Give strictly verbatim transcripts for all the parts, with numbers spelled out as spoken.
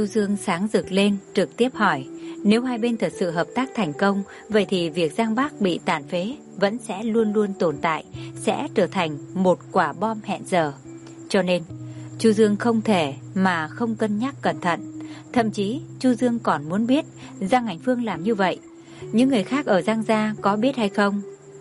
Chu Dương sáng rực lên, trực tiếp hỏi, nếu hai bên thật sự hợp tác thành công, vậy thì việc Giang Bắc bị tàn phế vẫn sẽ luôn luôn tồn tại, sẽ trở thành một quả bom hẹn giờ. Cho nên, Chu Dương không thể mà không cân nhắc cẩn thận. Thậm chí, Chu Dương còn muốn biết Giang Ảnh Phương làm như vậy, những người khác ở Giang gia có biết hay không?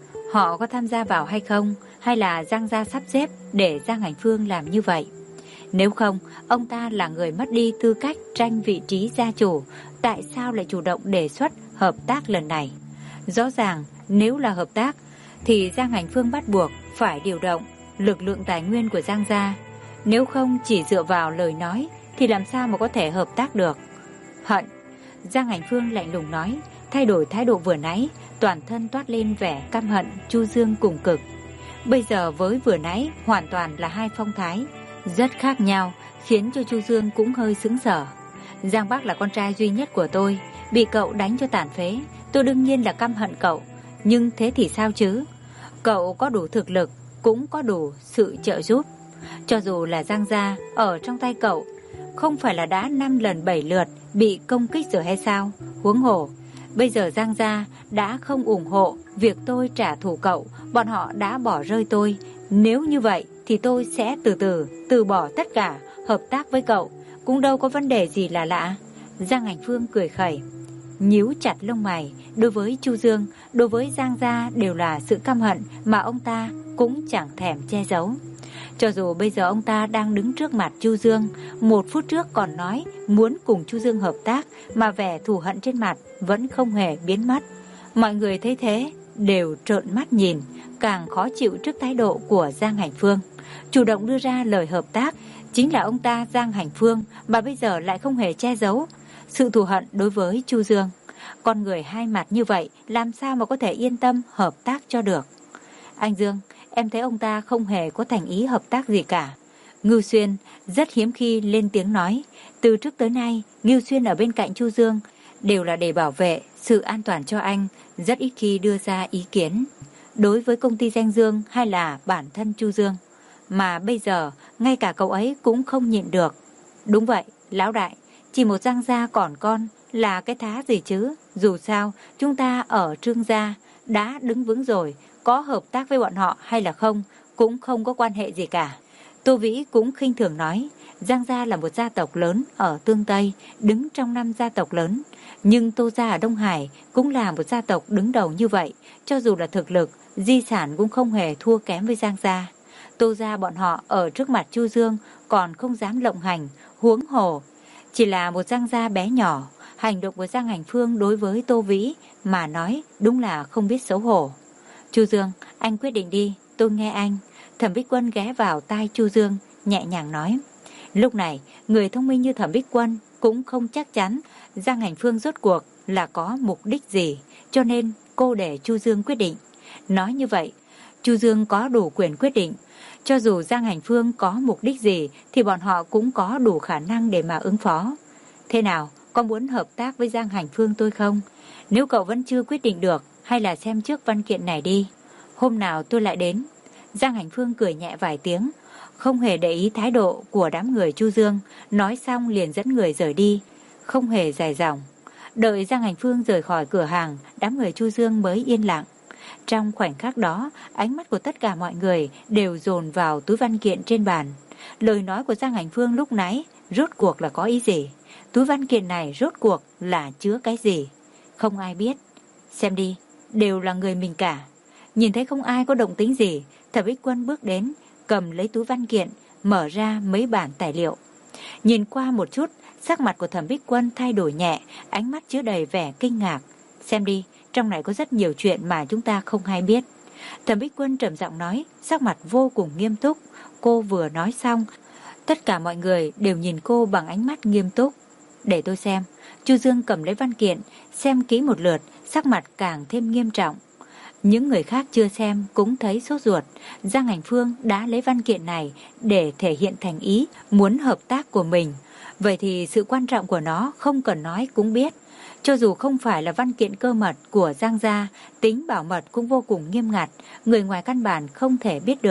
Họ có tham gia vào hay không? Hay là Giang gia sắp xếp để Giang Ảnh Phương làm như vậy? Nếu không, ông ta là người mất đi tư cách tranh vị trí gia chủ, tại sao lại chủ động đề xuất hợp tác lần này? Rõ ràng, nếu là hợp tác, thì Giang Ảnh Phương bắt buộc phải điều động lực lượng tài nguyên của Giang gia. Nếu không chỉ dựa vào lời nói, thì làm sao mà có thể hợp tác được? Hận. Giang Ảnh Phương lạnh lùng nói, thay đổi thái độ vừa nãy, toàn thân toát lên vẻ căm hận Chu Dương cùng cực. Bây giờ với vừa nãy hoàn toàn là hai phong thái rất khác nhau, khiến cho Chu Dương cũng hơi sững sờ. Giang Bắc là con trai duy nhất của tôi, bị cậu đánh cho tàn phế, tôi đương nhiên là căm hận cậu. Nhưng thế thì sao chứ? Cậu có đủ thực lực, cũng có đủ sự trợ giúp. Cho dù là Giang gia ở trong tay cậu, không phải là đã năm lần bảy lượt bị công kích rồi hay sao? Huống hồ, bây giờ Giang gia đã không ủng hộ việc tôi trả thù cậu, bọn họ đã bỏ rơi tôi. Nếu như vậy thì tôi sẽ từ từ từ bỏ tất cả, hợp tác với cậu, cũng đâu có vấn đề gì là lạ. Giang Ảnh Phương cười khẩy, nhíu chặt lông mày. Đối với Chu Dương, đối với Giang gia đều là sự căm hận mà ông ta cũng chẳng thèm che giấu. Cho dù bây giờ ông ta đang đứng trước mặt Chu Dương, một phút trước còn nói muốn cùng Chu Dương hợp tác, mà vẻ thù hận trên mặt vẫn không hề biến mất. Mọi người thấy thế đều trợn mắt nhìn, càng khó chịu trước thái độ của Giang Hành Phương. Chủ động đưa ra lời hợp tác chính là ông ta Giang Hành Phương, mà bây giờ lại không hề che giấu sự thù hận đối với Chu Dương. Con người hai mặt như vậy, làm sao mà có thể yên tâm hợp tác cho được? Anh Dương, em thấy ông ta không hề có thành ý hợp tác gì cả. Ngưu Xuyên rất hiếm khi lên tiếng nói. Từ trước tới nay, Ngưu Xuyên ở bên cạnh Chu Dương đều là để bảo vệ sự an toàn cho anh, rất ít khi đưa ra ý kiến đối với công ty Danh Dương hay là bản thân Chu Dương. Mà bây giờ, ngay cả cậu ấy cũng không nhịn được. Đúng vậy, lão đại, chỉ một Giang gia còn con là cái thá gì chứ? Dù sao, chúng ta ở Trương gia đã đứng vững rồi, có hợp tác với bọn họ hay là không cũng không có quan hệ gì cả. Tô Vĩ cũng khinh thường nói, Giang gia là một gia tộc lớn ở Tương Tây, đứng trong năm gia tộc lớn. Nhưng Tô gia ở Đông Hải cũng là một gia tộc đứng đầu như vậy, cho dù là thực lực, di sản cũng không hề thua kém với Giang gia. Tô gia bọn họ ở trước mặt Chu Dương còn không dám lộng hành, huống hồ chỉ là một Giang gia bé nhỏ. Hành động của Giang Hành Phương đối với Tô Vĩ mà nói đúng là không biết xấu hổ. Chu Dương, anh quyết định đi, tôi nghe anh. Thẩm Bích Quân ghé vào tai Chu Dương, nhẹ nhàng nói. Lúc này, người thông minh như Thẩm Bích Quân cũng không chắc chắn Giang Hành Phương rốt cuộc là có mục đích gì, cho nên cô để Chu Dương quyết định. Nói như vậy, Chu Dương có đủ quyền quyết định. Cho dù Giang Hành Phương có mục đích gì thì bọn họ cũng có đủ khả năng để mà ứng phó. Thế nào, có muốn hợp tác với Giang Hành Phương tôi không? Nếu cậu vẫn chưa quyết định được, hay là xem trước văn kiện này đi. Hôm nào tôi lại đến. Giang Hành Phương cười nhẹ vài tiếng, không hề để ý thái độ của đám người Chu Dương, nói xong liền dẫn người rời đi, không hề dài dòng. Đợi Giang Hành Phương rời khỏi cửa hàng, đám người Chu Dương mới yên lặng. Trong khoảnh khắc đó, ánh mắt của tất cả mọi người đều dồn vào túi văn kiện trên bàn. Lời nói của Giang Hành Phương lúc nãy rốt cuộc là có ý gì? Túi văn kiện này rốt cuộc là chứa cái gì? Không ai biết. Xem đi, đều là người mình cả. Nhìn thấy không ai có động tĩnh gì, Thẩm Bích Quân bước đến, cầm lấy túi văn kiện, mở ra mấy bản tài liệu. Nhìn qua một chút, sắc mặt của Thẩm Bích Quân thay đổi nhẹ, ánh mắt chứa đầy vẻ kinh ngạc. Xem đi, trong này có rất nhiều chuyện mà chúng ta không hay biết. Thẩm Bích Quân trầm giọng nói, sắc mặt vô cùng nghiêm túc. Cô vừa nói xong, tất cả mọi người đều nhìn cô bằng ánh mắt nghiêm túc. Để tôi xem. Chu Dương cầm lấy văn kiện, xem kỹ một lượt, sắc mặt càng thêm nghiêm trọng. Những người khác chưa xem cũng thấy sốt ruột. Giang Hành Phương đã lấy văn kiện này để thể hiện thành ý muốn hợp tác của mình. Vậy thì sự quan trọng của nó không cần nói cũng biết. Cho dù không phải là văn kiện cơ mật của Giang gia, tính bảo mật cũng vô cùng nghiêm ngặt, người ngoài căn bản không thể biết được.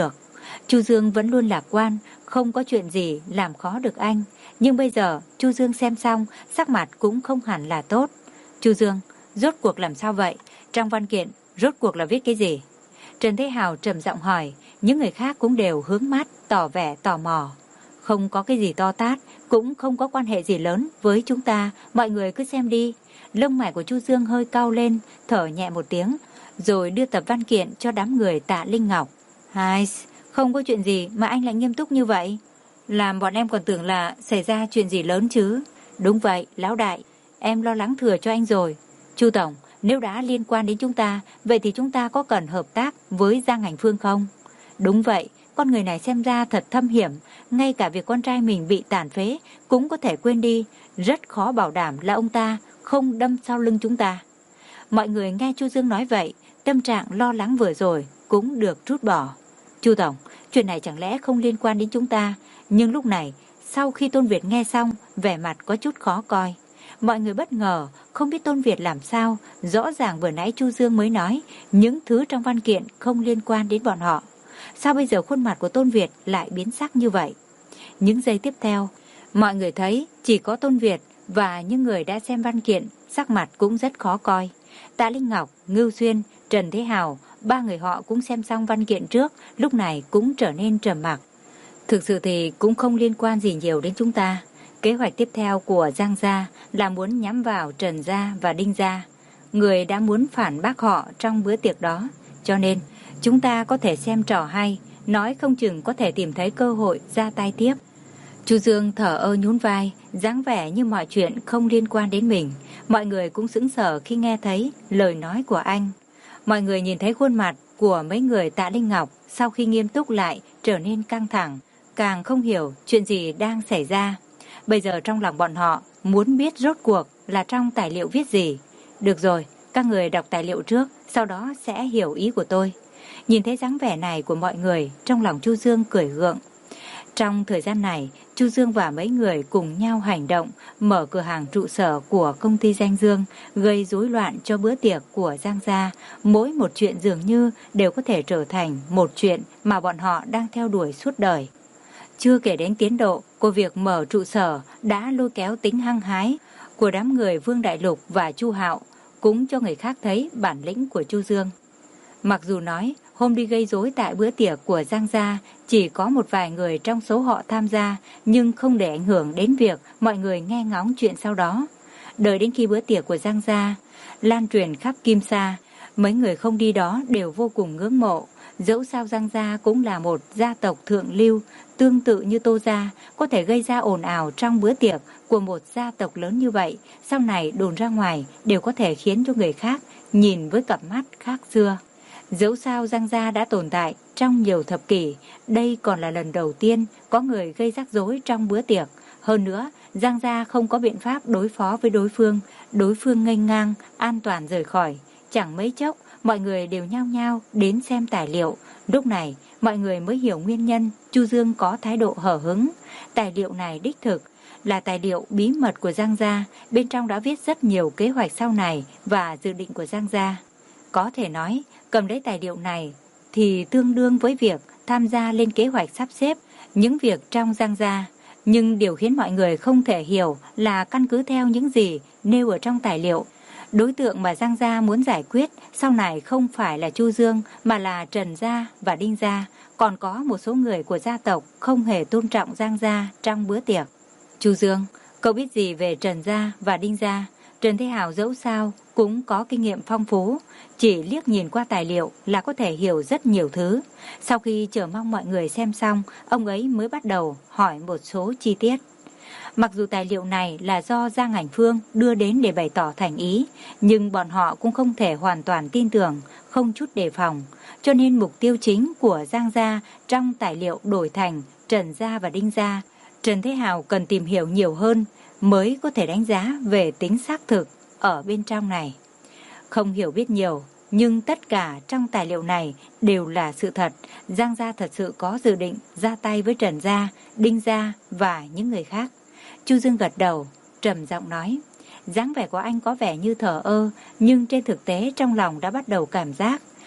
Chu Dương vẫn luôn lạc quan, không có chuyện gì làm khó được anh. Nhưng bây giờ Chu Dương xem xong, sắc mặt cũng không hẳn là tốt. Chu Dương, rốt cuộc làm sao vậy? Trong văn kiện, rốt cuộc là viết cái gì? Trần Thế Hào trầm giọng hỏi, những người khác cũng đều hướng mắt, tỏ vẻ tò mò. Không có cái gì to tát, cũng không có quan hệ gì lớn với chúng ta, mọi người cứ xem đi. Lông mày của Chu Dương hơi cau lên, thở nhẹ một tiếng, rồi đưa tập văn kiện cho đám người Tạ Linh Ngọc. Hai, không có chuyện gì mà anh lại nghiêm túc như vậy. Làm bọn em còn tưởng là xảy ra chuyện gì lớn chứ. Đúng vậy, lão đại, em lo lắng thừa cho anh rồi. Chu Tổng, nếu đã liên quan đến chúng ta, vậy thì chúng ta có cần hợp tác với Giang Hành Phương không? Đúng vậy, con người này xem ra thật thâm hiểm, ngay cả việc con trai mình bị tàn phế cũng có thể quên đi, rất khó bảo đảm là ông ta không đâm sau lưng chúng ta. Mọi người nghe Chu Dương nói vậy, tâm trạng lo lắng vừa rồi cũng được trút bỏ. Chu Tổng, chuyện này chẳng lẽ không liên quan đến chúng ta? Nhưng lúc này, sau khi Tôn Việt nghe xong, vẻ mặt có chút khó coi. Mọi người bất ngờ, không biết Tôn Việt làm sao, rõ ràng vừa nãy Chu Dương mới nói, những thứ trong văn kiện không liên quan đến bọn họ. Sao bây giờ khuôn mặt của Tôn Việt lại biến sắc như vậy? Những giây tiếp theo, mọi người thấy chỉ có Tôn Việt và những người đã xem văn kiện, sắc mặt cũng rất khó coi. Tạ Linh Ngọc, Ngưu Xuyên, Trần Thế Hào, ba người họ cũng xem xong văn kiện trước, lúc này cũng trở nên trầm mặc. Thực sự thì cũng không liên quan gì nhiều đến chúng ta. Kế hoạch tiếp theo của Giang gia là muốn nhắm vào Trần gia và Đinh gia, người đã muốn phản bác họ trong bữa tiệc đó. Cho nên, chúng ta có thể xem trò hay, nói không chừng có thể tìm thấy cơ hội ra tay tiếp. Chu Dương thở ơ nhún vai, dáng vẻ như mọi chuyện không liên quan đến mình. Mọi người cũng sững sờ khi nghe thấy lời nói của anh. Mọi người nhìn thấy khuôn mặt của mấy người Tạ Linh Ngọc sau khi nghiêm túc lại trở nên căng thẳng, càng không hiểu chuyện gì đang xảy ra. Bây giờ trong lòng bọn họ muốn biết rốt cuộc là trong tài liệu viết gì. Được rồi, các người đọc tài liệu trước, sau đó sẽ hiểu ý của tôi. Nhìn thấy dáng vẻ này của mọi người, trong lòng Chu Dương cười gượng. Trong thời gian này, Chu Dương và mấy người cùng nhau hành động, mở cửa hàng trụ sở của công ty Danh Dương, gây rối loạn cho bữa tiệc của Giang gia. Mỗi một chuyện dường như đều có thể trở thành một chuyện mà bọn họ đang theo đuổi suốt đời. Chưa kể đến tiến độ của việc mở trụ sở đã lôi kéo tính hăng hái của đám người Vương Đại Lục và Chu Hạo, cũng cho người khác thấy bản lĩnh của Chu Dương. Mặc dù nói hôm đi gây rối tại bữa tiệc của Giang gia chỉ có một vài người trong số họ tham gia, nhưng không để ảnh hưởng đến việc mọi người nghe ngóng chuyện sau đó. Đợi đến khi bữa tiệc của Giang gia lan truyền khắp Kim Sa, mấy người không đi đó đều vô cùng ngưỡng mộ. Dẫu sao Giang gia cũng là một gia tộc thượng lưu, tương tự như Tô gia, có thể gây ra ồn ào trong bữa tiệc của một gia tộc lớn như vậy, sau này đồn ra ngoài đều có thể khiến cho người khác nhìn với cặp mắt khác xưa. Dẫu sao Giang gia đã tồn tại trong nhiều thập kỷ, đây còn là lần đầu tiên có người gây rắc rối trong bữa tiệc. Hơn nữa, Giang gia không có biện pháp đối phó với đối phương, đối phương nghênh ngang, an toàn rời khỏi. Chẳng mấy chốc, mọi người đều nhao nhao đến xem tài liệu. Lúc này, mọi người mới hiểu nguyên nhân Chu Dương có thái độ hở hững. Tài liệu này đích thực là tài liệu bí mật của Giang gia, bên trong đã viết rất nhiều kế hoạch sau này và dự định của Giang gia. Có thể nói, cầm lấy tài liệu này thì tương đương với việc tham gia lên kế hoạch sắp xếp những việc trong Giang gia. Nhưng điều khiến mọi người không thể hiểu là căn cứ theo những gì nêu ở trong tài liệu, đối tượng mà Giang gia muốn giải quyết sau này không phải là Chu Dương mà là Trần gia và Đinh gia, còn có một số người của gia tộc không hề tôn trọng Giang gia trong bữa tiệc. Chu Dương, cậu biết gì về Trần gia và Đinh gia? Trần Thế Hào dẫu sao cũng có kinh nghiệm phong phú, chỉ liếc nhìn qua tài liệu là có thể hiểu rất nhiều thứ. Sau khi chờ mong mọi người xem xong, ông ấy mới bắt đầu hỏi một số chi tiết. Mặc dù tài liệu này là do Giang Hành Phương đưa đến để bày tỏ thành ý, nhưng bọn họ cũng không thể hoàn toàn tin tưởng, không chút đề phòng. Cho nên mục tiêu chính của Giang gia trong tài liệu đổi thành Trần gia và Đinh gia. Trần Thế Hào cần tìm hiểu nhiều hơn mới có thể đánh giá về tính xác thực ở bên trong này. Không hiểu biết nhiều, nhưng tất cả trong tài liệu này đều là sự thật. Giang gia thật sự có dự định ra tay với Trần gia, Đinh gia và những người khác. Chu Dương gật đầu, trầm giọng nói. Dáng vẻ của anh có vẻ như thờ ơ, nhưng trên thực tế trong lòng đã bắt đầu cảm giác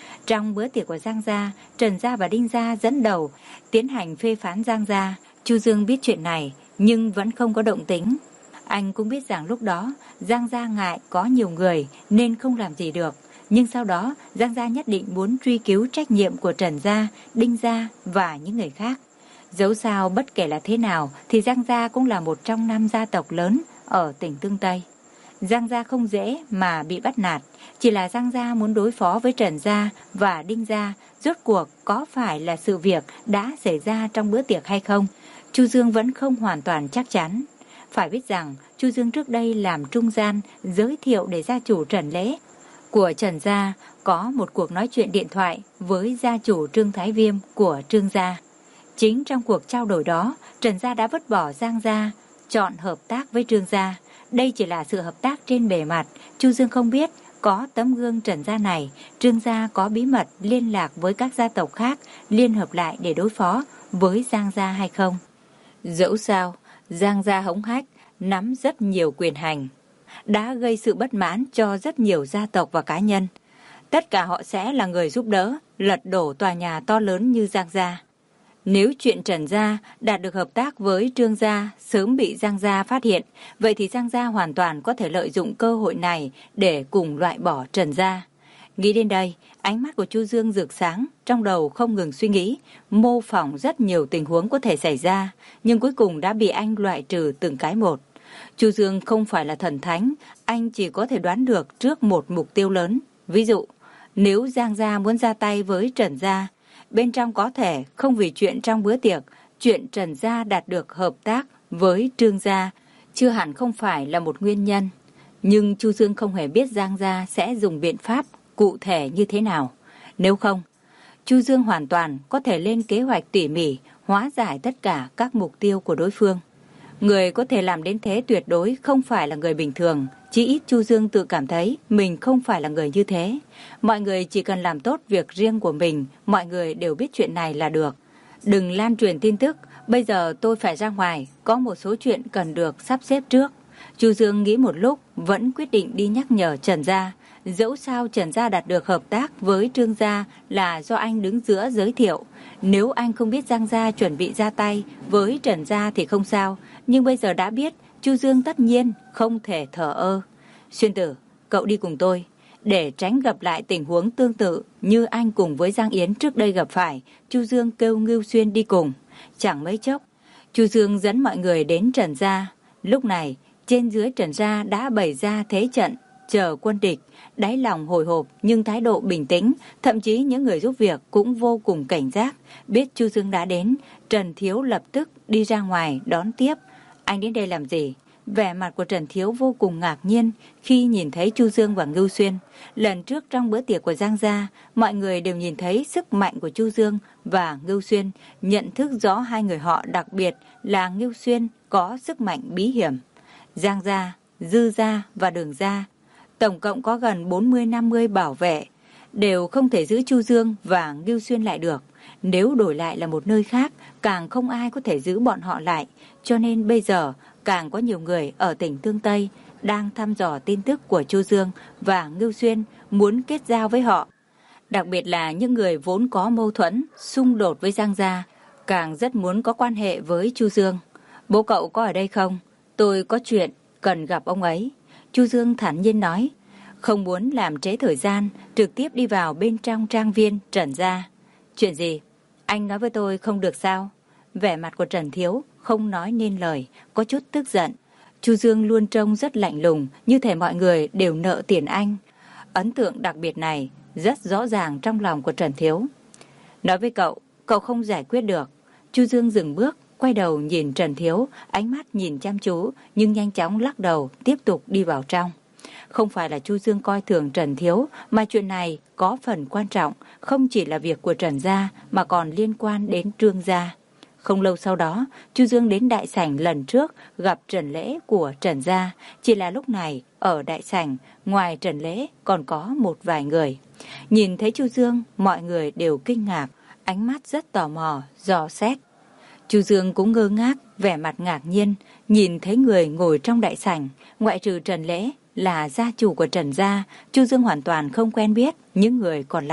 Trong bữa tiệc của Giang gia, Trần gia và Đinh gia dẫn đầu tiến hành phê phán Giang gia. Chu Dương biết chuyện này nhưng vẫn không có động tĩnh. Anh cũng biết rằng lúc đó Giang gia ngại có nhiều người nên không làm gì được. Nhưng sau đó Giang gia nhất định muốn truy cứu trách nhiệm của Trần gia, Đinh gia và những người khác. Dẫu sao bất kể là thế nào thì Giang gia cũng là một trong năm gia tộc lớn ở tỉnh Tương Tây. Giang gia không dễ mà bị bắt nạt, chỉ là Giang gia muốn đối phó với Trần gia và Đinh gia, rốt cuộc có phải là sự việc đã xảy ra trong bữa tiệc hay không? Chu Dương vẫn không hoàn toàn chắc chắn. Phải biết rằng Chu Dương trước đây làm trung gian giới thiệu để gia chủ Trần Lễ của Trần gia có một cuộc nói chuyện điện thoại với gia chủ Trương Thái Viêm của Trương gia. Chính trong cuộc trao đổi đó, Trần gia đã vứt bỏ Giang gia, chọn hợp tác với Trương gia. Đây chỉ là sự hợp tác trên bề mặt. Chu Dương không biết có tấm gương Trần gia này, Trương gia có bí mật liên lạc với các gia tộc khác liên hợp lại để đối phó với Giang gia hay không. Dẫu sao, Giang gia hống hách, nắm rất nhiều quyền hành, đã gây sự bất mãn cho rất nhiều gia tộc và cá nhân. Tất cả họ sẽ là người giúp đỡ lật đổ tòa nhà to lớn như Giang gia. Nếu chuyện Trần gia đạt được hợp tác với Trương gia sớm bị Giang gia phát hiện, vậy thì Giang gia hoàn toàn có thể lợi dụng cơ hội này để cùng loại bỏ Trần gia. Nghĩ đến đây, ánh mắt của Chu Dương rực sáng, trong đầu không ngừng suy nghĩ, mô phỏng rất nhiều tình huống có thể xảy ra, nhưng cuối cùng đã bị anh loại trừ từng cái một. Chu Dương không phải là thần thánh, anh chỉ có thể đoán được trước một mục tiêu lớn. Ví dụ, nếu Giang gia muốn ra tay với Trần gia, bên trong có thể không vì chuyện trong bữa tiệc, chuyện Trần gia đạt được hợp tác với Trương gia, chưa hẳn không phải là một nguyên nhân. Nhưng Chu Dương không hề biết Giang gia sẽ dùng biện pháp cụ thể như thế nào. Nếu không, Chu Dương hoàn toàn có thể lên kế hoạch tỉ mỉ, hóa giải tất cả các mục tiêu của đối phương. Người có thể làm đến thế tuyệt đối không phải là người bình thường, chỉ ít Chu Dương tự cảm thấy mình không phải là người như thế. Mọi người chỉ cần làm tốt việc riêng của mình, mọi người đều biết chuyện này là được. Đừng lan truyền tin tức, bây giờ tôi phải ra ngoài, có một số chuyện cần được sắp xếp trước. Chu Dương nghĩ một lúc, vẫn quyết định đi nhắc nhở Trần gia. Dẫu sao Trần gia đạt được hợp tác với Trương gia là do anh đứng giữa giới thiệu. Nếu anh không biết Giang gia chuẩn bị ra tay với Trần gia thì không sao, nhưng bây giờ đã biết, Chu Dương tất nhiên không thể thờ ơ. Xuyên Tử, cậu đi cùng tôi. Để tránh gặp lại tình huống tương tự như anh cùng với Giang Yến trước đây gặp phải, Chu Dương kêu Ngưu Xuyên đi cùng. Chẳng mấy chốc, Chu Dương dẫn mọi người đến Trần gia. Lúc này, trên dưới Trần gia đã bày ra thế trận, chờ quân địch. Đáy lòng hồi hộp nhưng thái độ bình tĩnh, thậm chí những người giúp việc cũng vô cùng cảnh giác. Biết Chu Dương đã đến, Trần Thiếu lập tức đi ra ngoài đón tiếp. Anh đến đây làm gì? Vẻ mặt của Trần Thiếu vô cùng ngạc nhiên khi nhìn thấy Chu Dương và Ngưu Xuyên. Lần trước trong bữa tiệc của Giang gia, mọi người đều nhìn thấy sức mạnh của Chu Dương và Ngưu Xuyên, nhận thức rõ hai người họ, đặc biệt là Ngưu Xuyên có sức mạnh bí hiểm. Giang gia, Dư gia và Đường gia tổng cộng có gần bốn mươi năm mươi bảo vệ, đều không thể giữ Chu Dương và Ngưu Xuyên lại được. Nếu đổi lại là một nơi khác, càng không ai có thể giữ bọn họ lại. Cho nên bây giờ, càng có nhiều người ở tỉnh Tương Tây đang thăm dò tin tức của Chu Dương và Ngưu Xuyên, muốn kết giao với họ. Đặc biệt là những người vốn có mâu thuẫn, xung đột với Giang gia, càng rất muốn có quan hệ với Chu Dương. Bố cậu có ở đây không? Tôi có chuyện, cần gặp ông ấy. Chu Dương thản nhiên nói, không muốn làm trễ thời gian, trực tiếp đi vào bên trong trang viên Trần gia. Chuyện gì? Anh nói với tôi không được sao? Vẻ mặt của Trần Thiếu không nói nên lời, có chút tức giận. Chu Dương luôn trông rất lạnh lùng, như thể mọi người đều nợ tiền anh. Ấn tượng đặc biệt này rất rõ ràng trong lòng của Trần Thiếu. Nói với cậu, cậu không giải quyết được. Chu Dương dừng bước, quay đầu nhìn Trần Thiếu, ánh mắt nhìn chăm chú, nhưng nhanh chóng lắc đầu, tiếp tục đi vào trong. Không phải là Chu Dương coi thường Trần Thiếu, mà chuyện này có phần quan trọng, không chỉ là việc của Trần gia, mà còn liên quan đến Trương gia. Không lâu sau đó, Chu Dương đến đại sảnh lần trước gặp Trần Lễ của Trần gia. Chỉ là lúc này, ở đại sảnh, ngoài Trần Lễ còn có một vài người. Nhìn thấy Chu Dương, mọi người đều kinh ngạc, ánh mắt rất tò mò, dò xét. Chu Dương cũng ngơ ngác, vẻ mặt ngạc nhiên, nhìn thấy người ngồi trong đại sảnh, ngoại trừ Trần Lễ là gia chủ của Trần gia, Chu Dương hoàn toàn không quen biết những người còn lại.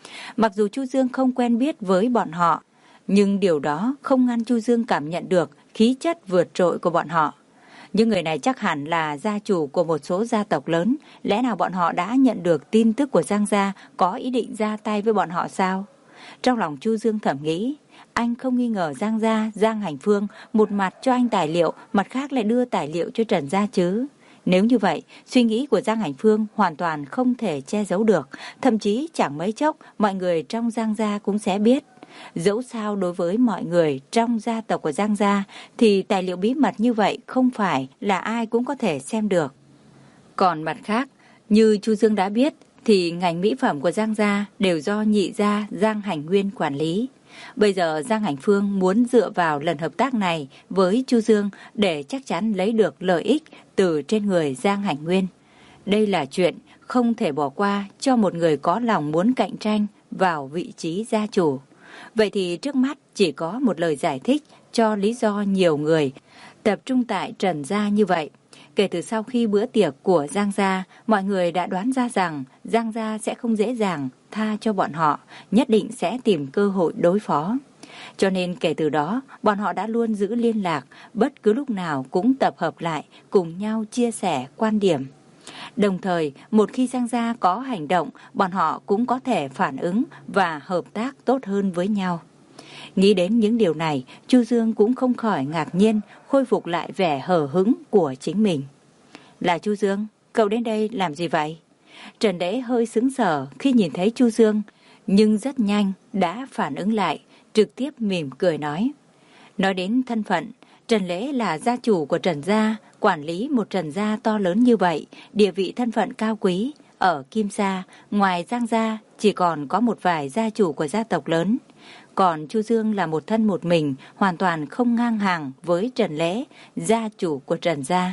Mặc dù Chu Dương không quen biết với bọn họ, nhưng điều đó không ngăn Chu Dương cảm nhận được khí chất vượt trội của bọn họ. Những người này chắc hẳn là gia chủ của một số gia tộc lớn, lẽ nào bọn họ đã nhận được tin tức của Giang gia có ý định ra tay với bọn họ sao? Trong lòng Chu Dương thầm nghĩ, anh không nghi ngờ Giang gia, Giang Hành Phương một mặt cho anh tài liệu, mặt khác lại đưa tài liệu cho Trần gia chứ. Nếu như vậy, suy nghĩ của Giang Hành Phương hoàn toàn không thể che giấu được, thậm chí chẳng mấy chốc mọi người trong Giang gia cũng sẽ biết. Dẫu sao đối với mọi người trong gia tộc của Giang gia thì tài liệu bí mật như vậy không phải là ai cũng có thể xem được. Còn mặt khác, như Chu Dương đã biết thì ngành mỹ phẩm của Giang gia đều do nhị gia Giang Hành Nguyên quản lý. Bây giờ Giang Hành Phương muốn dựa vào lần hợp tác này với Chu Dương để chắc chắn lấy được lợi ích từ trên người Giang Hành Nguyên. Đây là chuyện không thể bỏ qua cho một người có lòng muốn cạnh tranh vào vị trí gia chủ. Vậy thì trước mắt chỉ có một lời giải thích cho lý do nhiều người tập trung tại Trần gia như vậy. Kể từ sau khi bữa tiệc của Giang gia, mọi người đã đoán ra rằng Giang gia sẽ không dễ dàng tha cho bọn họ, nhất định sẽ tìm cơ hội đối phó. Cho nên kể từ đó, bọn họ đã luôn giữ liên lạc, bất cứ lúc nào cũng tập hợp lại, cùng nhau chia sẻ quan điểm. Đồng thời, một khi Giang gia có hành động, bọn họ cũng có thể phản ứng và hợp tác tốt hơn với nhau. Nghĩ đến những điều này, Chu Dương cũng không khỏi ngạc nhiên, khôi phục lại vẻ hờ hững của chính mình. Là Chu Dương, cậu đến đây làm gì vậy? Trần Lễ hơi sững sờ khi nhìn thấy Chu Dương, nhưng rất nhanh đã phản ứng lại, trực tiếp mỉm cười nói. Nói đến thân phận, Trần Lễ là gia chủ của Trần gia, quản lý một Trần gia to lớn như vậy, địa vị thân phận cao quý. Ở Kim Sa, ngoài Giang gia, chỉ còn có một vài gia chủ của gia tộc lớn. Còn Chu Dương là một thân một mình, hoàn toàn không ngang hàng với Trần Lễ, gia chủ của Trần gia.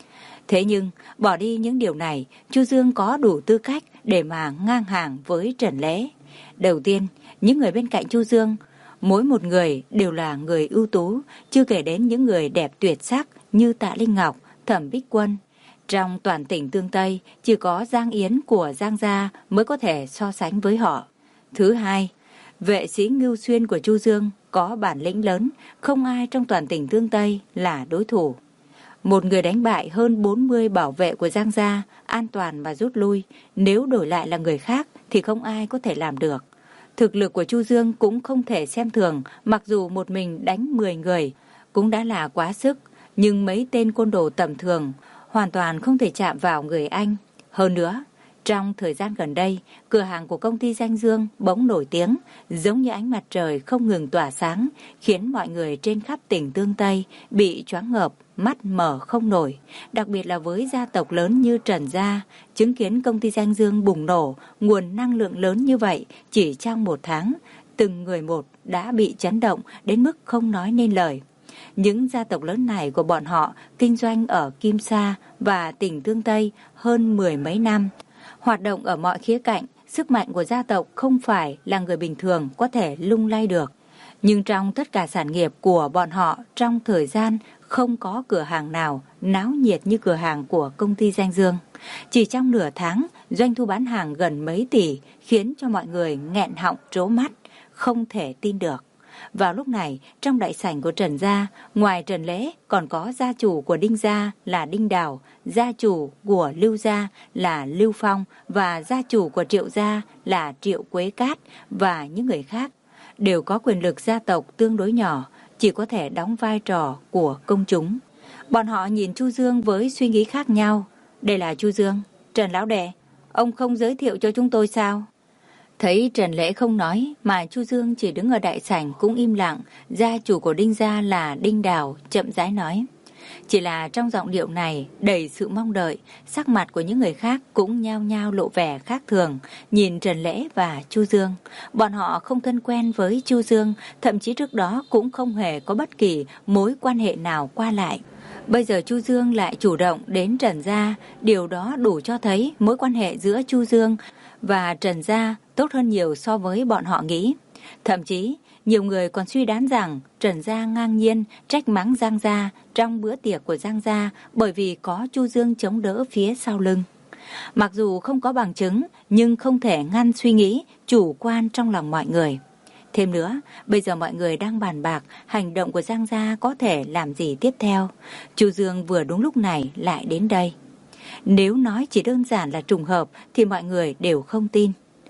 Thế nhưng, bỏ đi những điều này, Chu Dương có đủ tư cách để mà ngang hàng với Trần Lễ. Đầu tiên, những người bên cạnh Chu Dương, mỗi một người đều là người ưu tú, chưa kể đến những người đẹp tuyệt sắc như Tạ Linh Ngọc, Thẩm Bích Quân. Trong toàn tỉnh Tương Tây, chỉ có Giang Yến của Giang gia mới có thể so sánh với họ. Thứ hai, vệ sĩ Ngưu Xuyên của Chu Dương có bản lĩnh lớn, không ai trong toàn tỉnh Tương Tây là đối thủ. Một người đánh bại hơn bốn mươi bảo vệ của Giang gia, an toàn mà rút lui, nếu đổi lại là người khác thì không ai có thể làm được. Thực lực của Chu Dương cũng không thể xem thường, mặc dù một mình đánh mười người cũng đã là quá sức, nhưng mấy tên côn đồ tầm thường hoàn toàn không thể chạm vào người anh. Hơn nữa, trong thời gian gần đây, cửa hàng của công ty Danh Dương bỗng nổi tiếng, giống như ánh mặt trời không ngừng tỏa sáng, khiến mọi người trên khắp tỉnh Tương Tây bị choáng ngợp, mắt mở không nổi. Đặc biệt là với gia tộc lớn như Trần gia, chứng kiến công ty Danh Dương bùng nổ, nguồn năng lượng lớn như vậy, chỉ trong một tháng, từng người một đã bị chấn động đến mức không nói nên lời. Những gia tộc lớn này của bọn họ kinh doanh ở Kim Sa và tỉnh Tương Tây hơn mười mấy năm. Hoạt động ở mọi khía cạnh, sức mạnh của gia tộc không phải là người bình thường có thể lung lay được. Nhưng trong tất cả sản nghiệp của bọn họ trong thời gian không có cửa hàng nào náo nhiệt như cửa hàng của công ty Danh Dương. Chỉ trong nửa tháng, doanh thu bán hàng gần mấy tỷ khiến cho mọi người nghẹn họng trố mắt, không thể tin được. Vào lúc này, trong đại sảnh của Trần gia, ngoài Trần Lễ còn có gia chủ của Đinh gia là Đinh Đào, gia chủ của Lưu gia là Lưu Phong và gia chủ của Triệu gia là Triệu Quế Cát và những người khác. Đều có quyền lực gia tộc tương đối nhỏ, chỉ có thể đóng vai trò của công chúng. Bọn họ nhìn Chu Dương với suy nghĩ khác nhau. Đây là Chu Dương, Trần lão đệ, ông không giới thiệu cho chúng tôi sao? Thấy Trần Lễ không nói mà Chu Dương chỉ đứng ở đại sảnh cũng im lặng, gia chủ của Đinh gia là Đinh Đào chậm rãi nói. Chỉ là trong giọng điệu này đầy sự mong đợi, sắc mặt của những người khác cũng nhao nhao lộ vẻ khác thường, nhìn Trần Lễ và Chu Dương. Bọn họ không thân quen với Chu Dương, thậm chí trước đó cũng không hề có bất kỳ mối quan hệ nào qua lại. Bây giờ Chu Dương lại chủ động đến Trần gia, điều đó đủ cho thấy mối quan hệ giữa Chu Dương và Trần gia tốt hơn nhiều so với bọn họ nghĩ. Thậm chí, nhiều người còn suy đoán rằng Trần gia ngang nhiên trách mắng Giang gia trong bữa tiệc của Giang gia bởi vì có Chu Dương chống đỡ phía sau lưng. Mặc dù không có bằng chứng, nhưng không thể ngăn suy nghĩ chủ quan trong lòng mọi người. Thêm nữa, bây giờ mọi người đang bàn bạc hành động của Giang gia có thể làm gì tiếp theo. Chu Dương vừa đúng lúc này lại đến đây. Nếu nói chỉ đơn giản là trùng hợp thì mọi người đều không tin.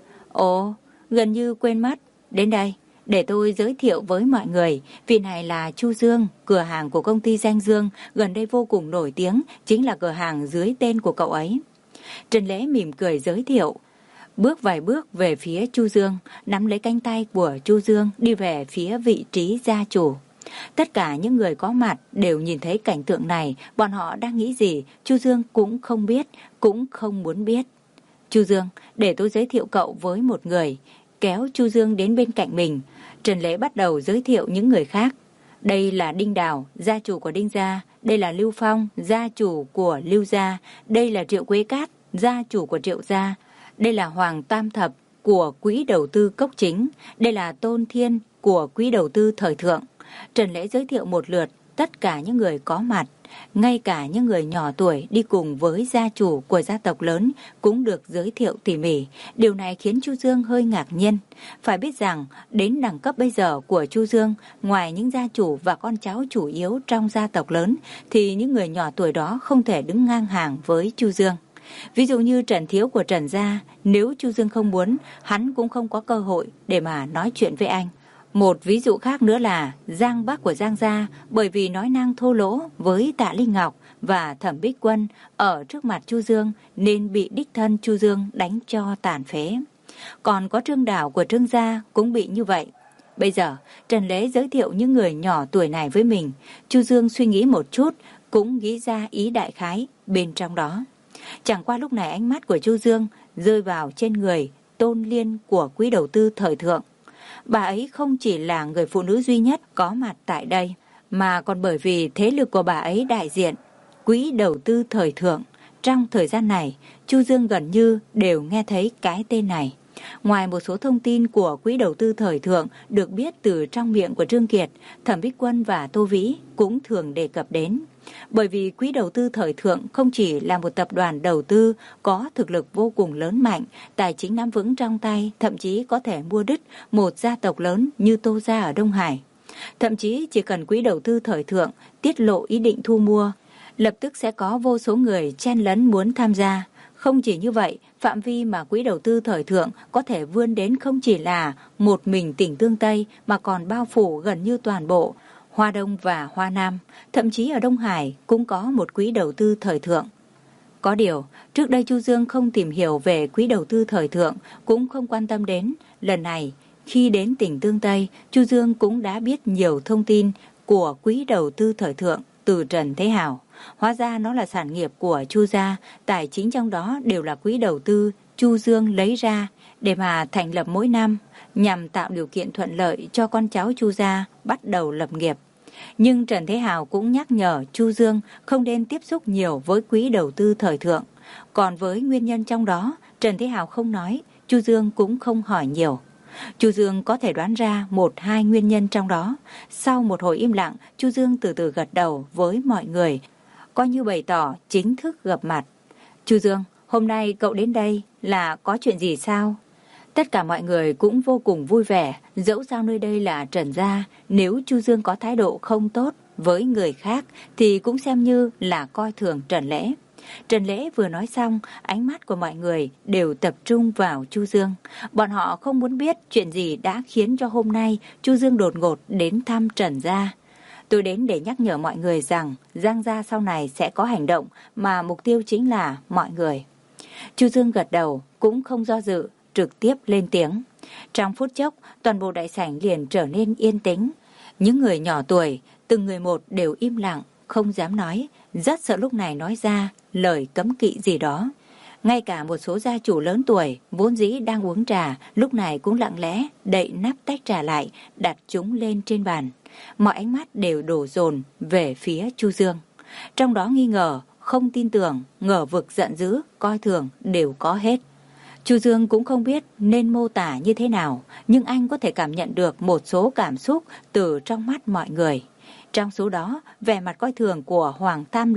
Ồ, gần như quên mất. Đến đây, để tôi giới thiệu với mọi người. Vị này là Chu Dương, cửa hàng của công ty Danh Dương, gần đây vô cùng nổi tiếng, chính là cửa hàng dưới tên của cậu ấy. Trần Lễ mỉm cười giới thiệu. Bước vài bước về phía Chu Dương, nắm lấy cánh tay của Chu Dương đi về phía vị trí gia chủ. Tất cả những người có mặt đều nhìn thấy cảnh tượng này, bọn họ đang nghĩ gì, Chu Dương cũng không biết, cũng không muốn biết. Chu Dương, để tôi giới thiệu cậu với một người. Kéo Chu Dương đến bên cạnh mình, Trần Lễ bắt đầu giới thiệu những người khác. Đây là Đinh Đào, gia chủ của Đinh gia. Đây là Lưu Phong, gia chủ của Lưu gia. Đây là Triệu Quế Cát, gia chủ của Triệu gia. Đây là Hoàng Tam Thập của quỹ đầu tư Cốc Chính. Đây là Tôn Thiên của quỹ đầu tư Thời Thượng. Trần Lễ giới thiệu một lượt tất cả những người có mặt. Ngay cả những người nhỏ tuổi đi cùng với gia chủ của gia tộc lớn cũng được giới thiệu tỉ mỉ. Điều này khiến Chu Dương hơi ngạc nhiên. Phải biết rằng đến đẳng cấp bây giờ của Chu Dương, ngoài những gia chủ và con cháu chủ yếu trong gia tộc lớn thì những người nhỏ tuổi đó không thể đứng ngang hàng với Chu Dương. Ví dụ như Trần Thiếu của Trần gia, nếu Chu Dương không muốn, hắn cũng không có cơ hội để mà nói chuyện với anh. Một ví dụ khác nữa là Giang Bắc của Giang gia, bởi vì nói năng thô lỗ với Tạ Linh Ngọc và Thẩm Bích Quân ở trước mặt Chu Dương nên bị đích thân Chu Dương đánh cho tàn phế. Còn có Trương Đảo của Trương gia cũng bị như vậy. Bây giờ Trần Lễ giới thiệu những người nhỏ tuổi này với mình, Chu Dương suy nghĩ một chút cũng nghĩ ra ý đại khái bên trong đó. Chẳng qua lúc này ánh mắt của Chu Dương rơi vào trên người Tôn Liên của quỹ đầu tư Thời Thượng. Bà ấy không chỉ là người phụ nữ duy nhất có mặt tại đây, mà còn bởi vì thế lực của bà ấy đại diện quỹ đầu tư Thời Thượng. Trong thời gian này, Chu Dương gần như đều nghe thấy cái tên này. Ngoài một số thông tin của quỹ đầu tư Thời Thượng được biết từ trong miệng của Trương Kiệt, Thẩm Bích Quân và Tô Vĩ cũng thường đề cập đến. Bởi vì quỹ đầu tư Thời Thượng không chỉ là một tập đoàn đầu tư có thực lực vô cùng lớn mạnh, tài chính nắm vững trong tay, thậm chí có thể mua đứt một gia tộc lớn như Tô gia ở Đông Hải. Thậm chí chỉ cần quỹ đầu tư Thời Thượng tiết lộ ý định thu mua, lập tức sẽ có vô số người chen lấn muốn tham gia. Không chỉ như vậy, phạm vi mà quỹ đầu tư Thời Thượng có thể vươn đến không chỉ là một mình tỉnh Tương Tây mà còn bao phủ gần như toàn bộ Hoa Đông và Hoa Nam, thậm chí ở Đông Hải cũng có một quỹ đầu tư Thời Thượng. Có điều, trước đây Chu Dương không tìm hiểu về quỹ đầu tư Thời Thượng, cũng không quan tâm đến. Lần này, khi đến tỉnh Tương Tây, Chu Dương cũng đã biết nhiều thông tin của quỹ đầu tư Thời Thượng từ Trần Thế Hào. Hóa ra nó là sản nghiệp của Chu gia, tài chính trong đó đều là quỹ đầu tư Chu Dương lấy ra để mà thành lập mỗi năm, nhằm tạo điều kiện thuận lợi cho con cháu Chu gia bắt đầu lập nghiệp. Nhưng Trần Thế Hào cũng nhắc nhở Chu Dương không nên tiếp xúc nhiều với quỹ đầu tư Thời Thượng. Còn với nguyên nhân trong đó, Trần Thế Hào không nói, Chu Dương cũng không hỏi nhiều. Chu Dương có thể đoán ra một hai nguyên nhân trong đó. Sau một hồi im lặng, Chu Dương từ từ gật đầu với mọi người, coi như bày tỏ chính thức gặp mặt. Chu Dương, hôm nay cậu đến đây là có chuyện gì sao? Tất cả mọi người cũng vô cùng vui vẻ, dẫu sao nơi đây là Trần gia, nếu Chu Dương có thái độ không tốt với người khác thì cũng xem như là coi thường Trần Lễ. Trần Lễ vừa nói xong, ánh mắt của mọi người đều tập trung vào Chu Dương. Bọn họ không muốn biết chuyện gì đã khiến cho hôm nay Chu Dương đột ngột đến thăm Trần gia. Tôi đến để nhắc nhở mọi người rằng Giang gia sau này sẽ có hành động mà mục tiêu chính là mọi người. Chu Dương gật đầu, cũng không do dự, trực tiếp lên tiếng. Trong phút chốc, toàn bộ đại sảnh liền trở nên yên tĩnh. Những người nhỏ tuổi, từng người một đều im lặng, không dám nói, rất sợ lúc này nói ra lời cấm kỵ gì đó. Ngay cả một số gia chủ lớn tuổi, vốn dĩ đang uống trà, lúc này cũng lặng lẽ đậy nắp tách trà lại, đặt chúng lên trên bàn. Mọi ánh mắt đều đổ dồn về phía Chu Dương. Trong đó nghi ngờ, không tin tưởng, ngờ vực, giận dữ, coi thường đều có hết. Chu Dương cũng không biết nên mô tả như thế nào, nhưng anh có thể cảm nhận được một số cảm xúc từ trong mắt mọi người. Trong số đó, vẻ mặt coi thường của Hoàng Tam Lập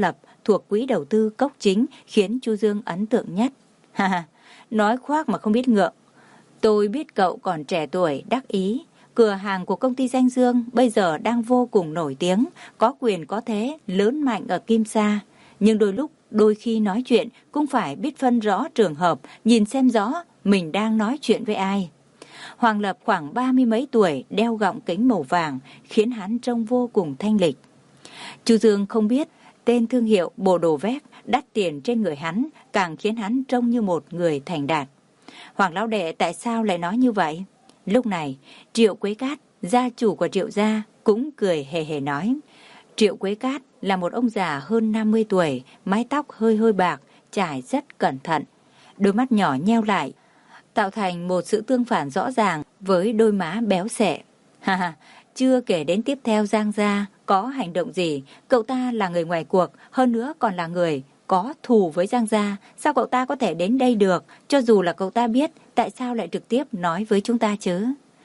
thuộc quỹ đầu tư Cốc Chính khiến Chu Dương ấn tượng nhất. Ha ha, nói khoác mà không biết ngượng. Tôi biết cậu còn trẻ tuổi, đắc ý. Cửa hàng của công ty Danh Dương bây giờ đang vô cùng nổi tiếng, có quyền có thế, lớn mạnh ở Kim Sa. Nhưng đôi lúc, đôi khi nói chuyện cũng phải biết phân rõ trường hợp, nhìn xem rõ mình đang nói chuyện với ai. Hoàng Lập khoảng ba mươi mấy tuổi, đeo gọng kính màu vàng, khiến hắn trông vô cùng thanh lịch. Chu Dương không biết, tên thương hiệu bộ đồ vest đắt tiền trên người hắn càng khiến hắn trông như một người thành đạt. Hoàng lão đệ tại sao lại nói như vậy? Lúc này, Triệu Quế Cát, gia chủ của Triệu gia, cũng cười hề hề nói. Triệu Quế Cát là một ông già hơn năm mươi tuổi, mái tóc hơi hơi bạc, trải rất cẩn thận. Đôi mắt nhỏ nheo lại, tạo thành một sự tương phản rõ ràng với đôi má béo xệ. Ha ha, chưa kể đến tiếp theo Giang gia có hành động gì, cậu ta là người ngoài cuộc, hơn nữa còn là người có thù với Giang gia, sao cậu ta có thể đến đây được, cho dù là cậu ta biết, tại sao lại trực tiếp nói với chúng ta chứ?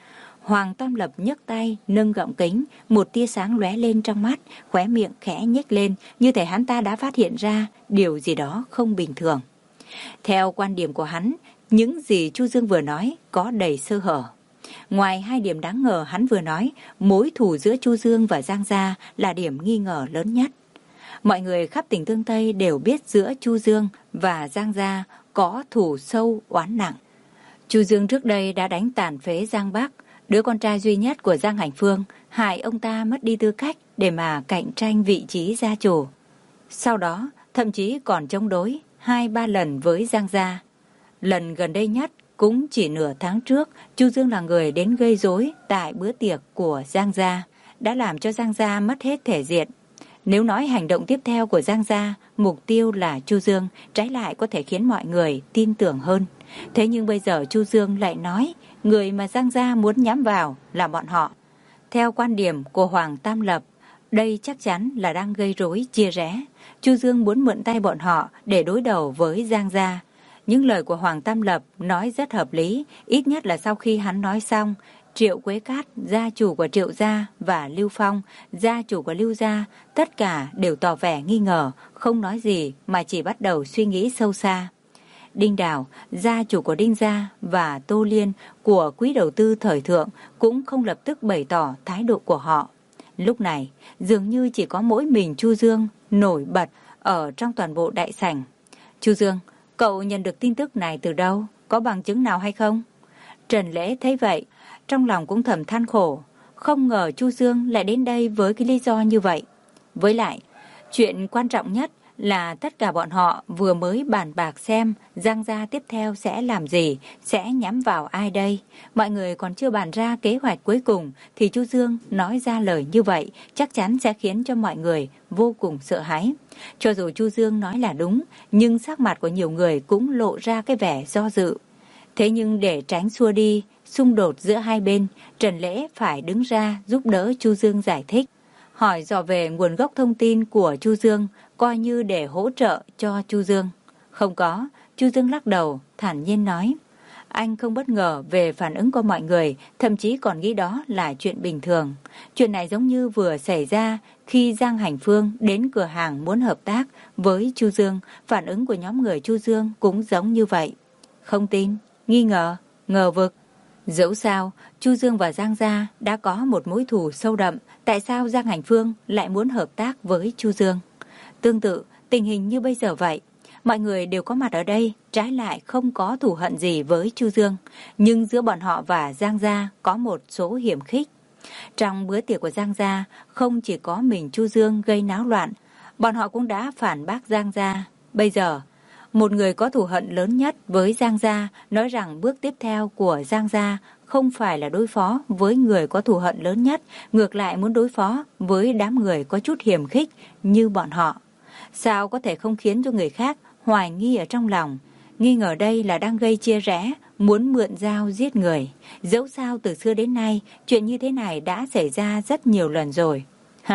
Hoàng Tam Lập nhấc tay, nâng gọng kính, một tia sáng lóe lên trong mắt, khóe miệng khẽ nhếch lên, như thể hắn ta đã phát hiện ra điều gì đó không bình thường. Theo quan điểm của hắn, những gì Chu Dương vừa nói có đầy sơ hở. Ngoài hai điểm đáng ngờ hắn vừa nói, mối thù giữa Chu Dương và Giang gia là điểm nghi ngờ lớn nhất. Mọi người khắp tỉnh Tương Tây đều biết giữa Chu Dương và Giang gia có thù sâu oán nặng. Chu Dương trước đây đã đánh tàn phế Giang Bắc, đứa con trai duy nhất của Giang Hành Phương, hại ông ta mất đi tư cách để mà cạnh tranh vị trí gia chủ. Sau đó, thậm chí còn chống đối hai ba lần với Giang gia. Lần gần đây nhất cũng chỉ nửa tháng trước, Chu Dương là người đến gây rối tại bữa tiệc của Giang gia, đã làm cho Giang gia mất hết thể diện. Nếu nói hành động tiếp theo của Giang gia, mục tiêu là Chu Dương, trái lại có thể khiến mọi người tin tưởng hơn. Thế nhưng bây giờ Chu Dương lại nói, người mà Giang gia muốn nhắm vào là bọn họ. Theo quan điểm của Hoàng Tam Lập, đây chắc chắn là đang gây rối chia rẽ. Chu Dương muốn mượn tay bọn họ để đối đầu với Giang gia. Những lời của Hoàng Tam Lập nói rất hợp lý, ít nhất là sau khi hắn nói xong, Triệu Quế Cát, gia chủ của Triệu gia, và Lưu Phong, gia chủ của Lưu gia, tất cả đều tỏ vẻ nghi ngờ, không nói gì mà chỉ bắt đầu suy nghĩ sâu xa. Đinh Đào, gia chủ của Đinh gia, và Tô Liên của quỹ đầu tư thời thượng cũng không lập tức bày tỏ thái độ của họ. Lúc này, dường như chỉ có mỗi mình Chu Dương nổi bật ở trong toàn bộ đại sảnh. Chu Dương, cậu nhận được tin tức này từ đâu? Có bằng chứng nào hay không? Trần Lễ thấy vậy, trong lòng cũng thầm than khổ. Không ngờ Chu Dương lại đến đây với cái lý do như vậy. Với lại, chuyện quan trọng nhất là tất cả bọn họ vừa mới bàn bạc xem Giang gia tiếp theo sẽ làm gì, sẽ nhắm vào ai đây. Mọi người còn chưa bàn ra kế hoạch cuối cùng thì Chu Dương nói ra lời như vậy chắc chắn sẽ khiến cho mọi người vô cùng sợ hãi. Cho dù Chu Dương nói là đúng, nhưng sắc mặt của nhiều người cũng lộ ra cái vẻ do dự. Thế nhưng để tránh xua đi xung đột giữa hai bên, Trần Lễ phải đứng ra giúp đỡ Chu Dương giải thích, hỏi dò về nguồn gốc thông tin của Chu Dương, coi như để hỗ trợ cho Chu Dương. Không có, Chu Dương lắc đầu, thản nhiên nói. Anh không bất ngờ về phản ứng của mọi người, thậm chí còn nghĩ đó là chuyện bình thường. Chuyện này giống như vừa xảy ra khi Giang Hành Phương đến cửa hàng muốn hợp tác với Chu Dương, phản ứng của nhóm người Chu Dương cũng giống như vậy. Không tin, nghi ngờ, ngờ vực. Dẫu sao, Chu Dương và Giang gia đã có một mối thù sâu đậm, tại sao Giang Hành Phương lại muốn hợp tác với Chu Dương? Tương tự, tình hình như bây giờ vậy, mọi người đều có mặt ở đây, trái lại không có thù hận gì với Chu Dương, nhưng giữa bọn họ và Giang gia có một số hiểm khích. Trong bữa tiệc của Giang gia, không chỉ có mình Chu Dương gây náo loạn, bọn họ cũng đã phản bác Giang gia. Bây giờ, một người có thù hận lớn nhất với Giang gia nói rằng bước tiếp theo của Giang gia không phải là đối phó với người có thù hận lớn nhất, ngược lại muốn đối phó với đám người có chút hiềm khích như bọn họ. Sao có thể không khiến cho người khác hoài nghi ở trong lòng, nghi ngờ đây là đang gây chia rẽ, muốn mượn dao giết người. Dẫu sao từ xưa đến nay, chuyện như thế này đã xảy ra rất nhiều lần rồi.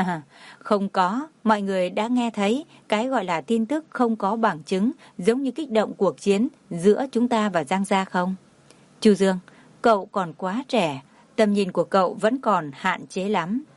Không có, mọi người đã nghe thấy cái gọi là tin tức không có bằng chứng, giống như kích động cuộc chiến giữa chúng ta và Giang gia không? Chu Dương, cậu còn quá trẻ, tầm nhìn của cậu vẫn còn hạn chế lắm.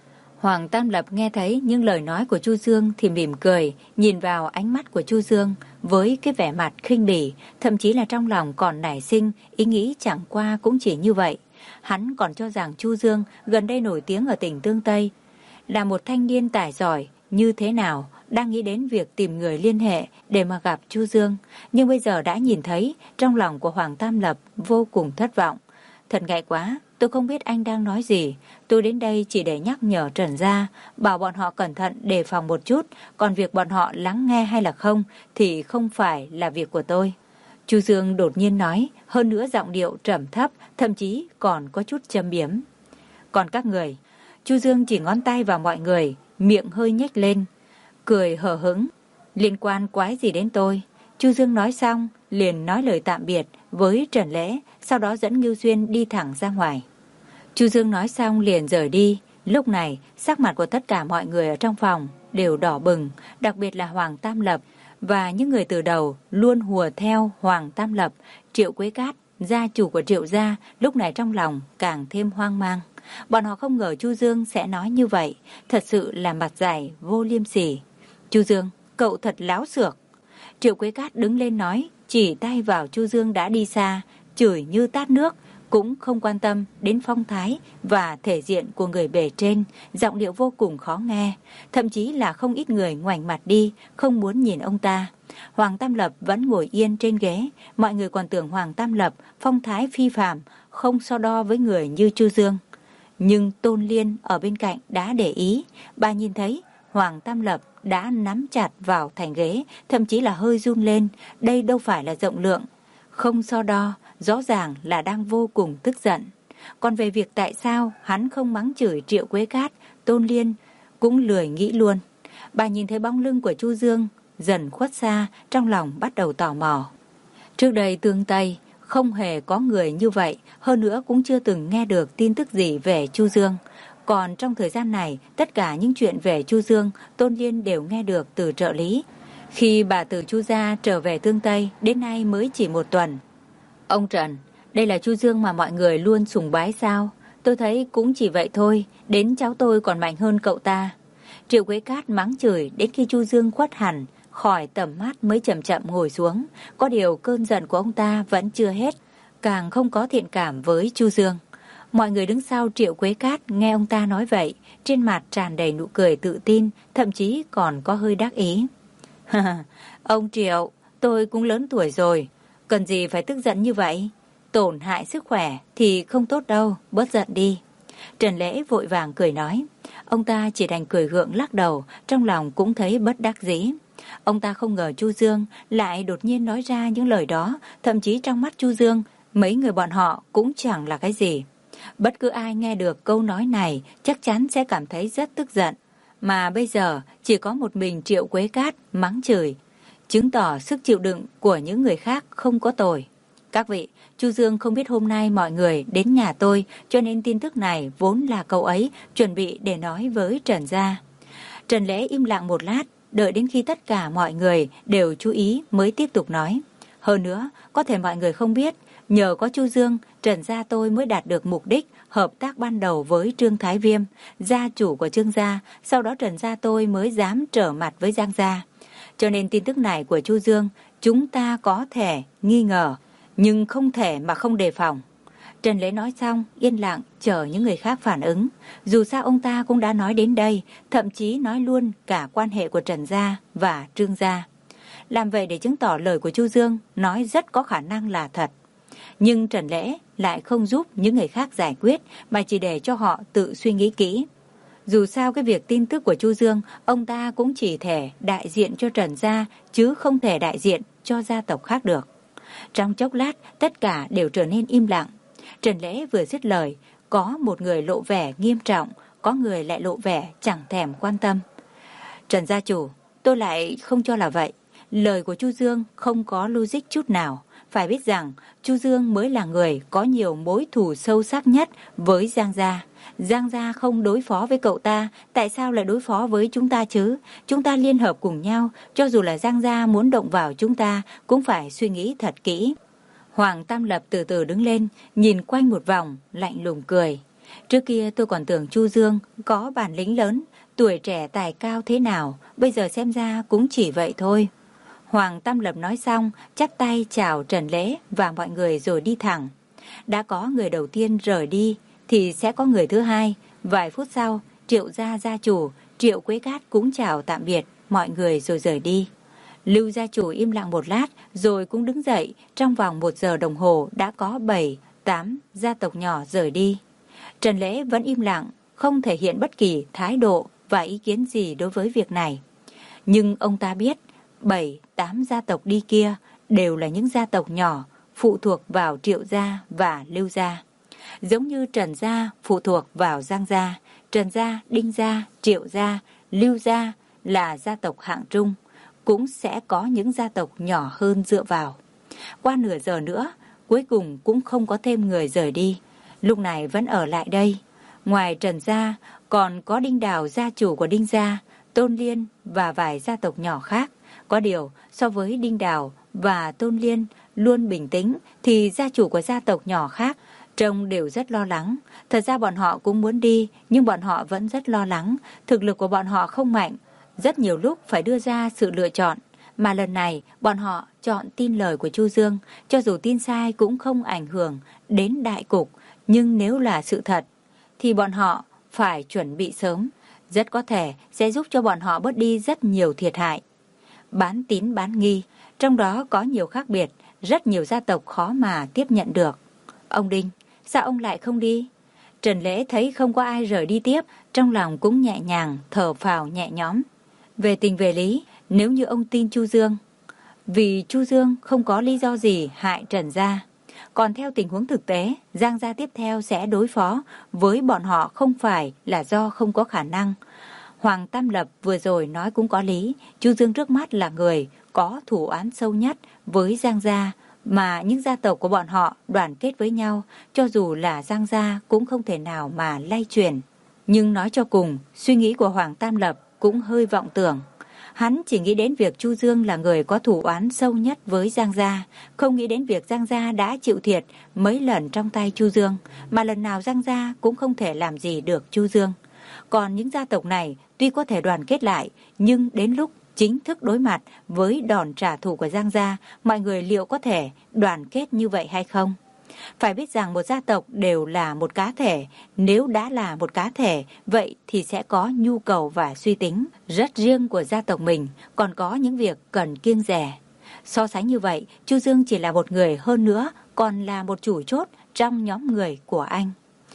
Hoàng Tam Lập nghe thấy những lời nói của Chu Dương thì mỉm cười, nhìn vào ánh mắt của Chu Dương với cái vẻ mặt khinh bỉ, thậm chí là trong lòng còn nảy sinh ý nghĩ chẳng qua cũng chỉ như vậy. Hắn còn cho rằng Chu Dương gần đây nổi tiếng ở tỉnh Tương Tây, là một thanh niên tài giỏi như thế nào, đang nghĩ đến việc tìm người liên hệ để mà gặp Chu Dương. Nhưng bây giờ đã nhìn thấy, trong lòng của Hoàng Tam Lập vô cùng thất vọng. Thật ngại quá, tôi không biết anh đang nói gì. Tôi đến đây chỉ để nhắc nhở Trần Gia, bảo bọn họ cẩn thận đề phòng một chút. Còn việc bọn họ lắng nghe hay là không thì không phải là việc của tôi. Chu Dương đột nhiên nói, hơn nữa giọng điệu trầm thấp, thậm chí còn có chút châm biếm. Còn các người, Chu Dương chỉ ngón tay vào mọi người, miệng hơi nhếch lên, cười hờ hững. Liên quan quái gì đến tôi? Chu Dương nói xong, liền nói lời tạm biệt với Trần Lễ, sau đó dẫn Ngưu Xuyên đi thẳng ra ngoài. Chu Dương nói xong liền rời đi. Lúc này, sắc mặt của tất cả mọi người ở trong phòng đều đỏ bừng, đặc biệt là Hoàng Tam Lập và những người từ đầu luôn hùa theo Hoàng Tam Lập. Triệu Quế Cát, gia chủ của Triệu gia, lúc này trong lòng càng thêm hoang mang. Bọn họ không ngờ Chu Dương sẽ nói như vậy, thật sự là mặt dày vô liêm sỉ. Chu Dương, cậu thật láo xược. Triệu Quế Cát đứng lên nói, chỉ tay vào Chu Dương đã đi xa, chửi như tát nước, cũng không quan tâm đến phong thái và thể diện của người bề trên, giọng điệu vô cùng khó nghe, thậm chí là không ít người ngoảnh mặt đi, không muốn nhìn ông ta. Hoàng Tam Lập vẫn ngồi yên trên ghế, mọi người còn tưởng Hoàng Tam Lập phong thái phi phàm, không so đo với người như Chu Dương. Nhưng Tôn Liên ở bên cạnh đã để ý, bà nhìn thấy Hoàng Tam Lập đã nắm chặt vào thành ghế, thậm chí là hơi run lên. Đây đâu phải là rộng lượng, không so đo, rõ ràng là đang vô cùng tức giận. Còn về việc tại sao hắn không mắng chửi Triệu Quế Cát, Tôn Liên cũng lười nghĩ luôn. Bà nhìn thấy bóng lưng của Chu Dương dần khuất xa, trong lòng bắt đầu tò mò. Trước đây Tương Tây không hề có người như vậy, hơn nữa cũng chưa từng nghe được tin tức gì về Chu Dương. Còn trong thời gian này, tất cả những chuyện về Chu Dương, Tôn Liên đều nghe được từ trợ lý. Khi bà từ Chu gia trở về Tương Tây, đến nay mới chỉ một tuần. Ông Trần, đây là Chu Dương mà mọi người luôn sùng bái sao? Tôi thấy cũng chỉ vậy thôi, đến cháu tôi còn mạnh hơn cậu ta. Triệu Quế Cát mắng chửi đến khi Chu Dương khuất hẳn khỏi tầm mắt mới chậm chậm ngồi xuống. Có điều cơn giận của ông ta vẫn chưa hết, càng không có thiện cảm với Chu Dương. Mọi người đứng sau Triệu Quế Cát nghe ông ta nói vậy, trên mặt tràn đầy nụ cười tự tin, thậm chí còn có hơi đắc ý. Ông Triệu, tôi cũng lớn tuổi rồi, cần gì phải tức giận như vậy? Tổn hại sức khỏe thì không tốt đâu, bớt giận đi. Trần Lễ vội vàng cười nói. Ông ta chỉ đành cười gượng lắc đầu, trong lòng cũng thấy bất đắc dĩ. Ông ta không ngờ Chu Dương lại đột nhiên nói ra những lời đó, thậm chí trong mắt Chu Dương, mấy người bọn họ cũng chẳng là cái gì. Bất cứ ai nghe được câu nói này chắc chắn sẽ cảm thấy rất tức giận. Mà bây giờ chỉ có một mình Triệu Quế Cát mắng chửi, chứng tỏ sức chịu đựng của những người khác không có tồi. Các vị, Chu Dương không biết hôm nay mọi người đến nhà tôi, cho nên tin tức này vốn là cậu ấy chuẩn bị để nói với Trần gia. Trần Lễ im lặng một lát, đợi đến khi tất cả mọi người đều chú ý mới tiếp tục nói. Hơn nữa, có thể mọi người không biết, nhờ có Chu Dương, Trần gia tôi mới đạt được mục đích hợp tác ban đầu với Trương Thái Viêm, gia chủ của Trương gia, sau đó Trần gia tôi mới dám trở mặt với Giang gia. Cho nên tin tức này của Chu Dương, chúng ta có thể nghi ngờ, nhưng không thể mà không đề phòng. Trần Lễ nói xong, yên lặng chờ những người khác phản ứng. Dù sao ông ta cũng đã nói đến đây, thậm chí nói luôn cả quan hệ của Trần gia và Trương gia. Làm vậy để chứng tỏ lời của Chu Dương nói rất có khả năng là thật. Nhưng Trần Lễ lại không giúp những người khác giải quyết, mà chỉ để cho họ tự suy nghĩ kỹ. Dù sao cái việc tin tức của Chu Dương, ông ta cũng chỉ thể đại diện cho Trần gia, chứ không thể đại diện cho gia tộc khác được. Trong chốc lát, tất cả đều trở nên im lặng. Trần Lễ vừa dứt lời, có một người lộ vẻ nghiêm trọng, có người lại lộ vẻ chẳng thèm quan tâm. Trần gia chủ, tôi lại không cho là vậy. Lời của Chu Dương không có logic chút nào. Phải biết rằng, Chu Dương mới là người có nhiều mối thù sâu sắc nhất với Giang gia. Giang gia không đối phó với cậu ta, tại sao lại đối phó với chúng ta chứ? Chúng ta liên hợp cùng nhau, cho dù là Giang gia muốn động vào chúng ta, cũng phải suy nghĩ thật kỹ. Hoàng Tam Lập từ từ đứng lên, nhìn quanh một vòng, lạnh lùng cười. Trước kia tôi còn tưởng Chu Dương có bản lĩnh lớn, tuổi trẻ tài cao thế nào, bây giờ xem ra cũng chỉ vậy thôi. Hoàng Tam Lập nói xong, chắp tay chào Trần Lễ và mọi người rồi đi thẳng. Đã có người đầu tiên rời đi, thì sẽ có người thứ hai. Vài phút sau, Triệu gia gia chủ, Triệu Quế Cát cũng chào tạm biệt mọi người rồi rời đi. Lưu gia chủ im lặng một lát rồi cũng đứng dậy. Trong vòng một giờ đồng hồ đã có bảy, tám gia tộc nhỏ rời đi. Trần Lễ vẫn im lặng, không thể hiện bất kỳ thái độ và ý kiến gì đối với việc này. Nhưng ông ta biết, bảy, tám gia tộc đi kia đều là những gia tộc nhỏ, phụ thuộc vào Triệu gia và Lưu gia. Giống như Trần gia phụ thuộc vào Giang gia, Trần gia, Đinh gia, Triệu gia, Lưu gia là gia tộc hạng trung, cũng sẽ có những gia tộc nhỏ hơn dựa vào. Qua nửa giờ nữa, cuối cùng cũng không có thêm người rời đi. Lúc này vẫn ở lại đây. Ngoài Trần gia, còn có Đinh Đào gia chủ của Đinh gia, Tôn Liên và vài gia tộc nhỏ khác. Có điều, so với Đinh Đào và Tôn Liên luôn bình tĩnh, thì gia chủ của gia tộc nhỏ khác trông đều rất lo lắng. Thật ra bọn họ cũng muốn đi, nhưng bọn họ vẫn rất lo lắng. Thực lực của bọn họ không mạnh, rất nhiều lúc phải đưa ra sự lựa chọn. Mà lần này, bọn họ chọn tin lời của Chu Dương, cho dù tin sai cũng không ảnh hưởng đến đại cục. Nhưng nếu là sự thật, thì bọn họ phải chuẩn bị sớm. Rất có thể sẽ giúp cho bọn họ bớt đi rất nhiều thiệt hại. Bán tín bán nghi, trong đó có nhiều khác biệt, rất nhiều gia tộc khó mà tiếp nhận được. Ông Đinh, sao ông lại không đi? Trần Lễ thấy không có ai rời đi tiếp, trong lòng cũng nhẹ nhàng, thở phào nhẹ nhõm. Về tình về lý, nếu như ông tin Chu Dương, vì Chu Dương không có lý do gì hại Trần gia. Còn theo tình huống thực tế, Giang gia tiếp theo sẽ đối phó với bọn họ không phải là do không có khả năng. Hoàng Tam Lập vừa rồi nói cũng có lý, Chu Dương trước mắt là người có thủ oán sâu nhất với Giang gia, mà những gia tộc của bọn họ đoàn kết với nhau, cho dù là Giang gia cũng không thể nào mà lay chuyển. Nhưng nói cho cùng, suy nghĩ của Hoàng Tam Lập cũng hơi vọng tưởng. Hắn chỉ nghĩ đến việc Chu Dương là người có thủ oán sâu nhất với Giang gia, không nghĩ đến việc Giang gia đã chịu thiệt mấy lần trong tay Chu Dương, mà lần nào Giang gia cũng không thể làm gì được Chu Dương. Còn những gia tộc này tuy có thể đoàn kết lại, nhưng đến lúc chính thức đối mặt với đòn trả thù của Giang gia, mọi người liệu có thể đoàn kết như vậy hay không? Phải biết rằng một gia tộc đều là một cá thể, nếu đã là một cá thể, vậy thì sẽ có nhu cầu và suy tính rất riêng của gia tộc mình, còn có những việc cần kiêng dè. So sánh như vậy, Chu Dương chỉ là một người, hơn nữa còn là một chủ chốt trong nhóm người của anh.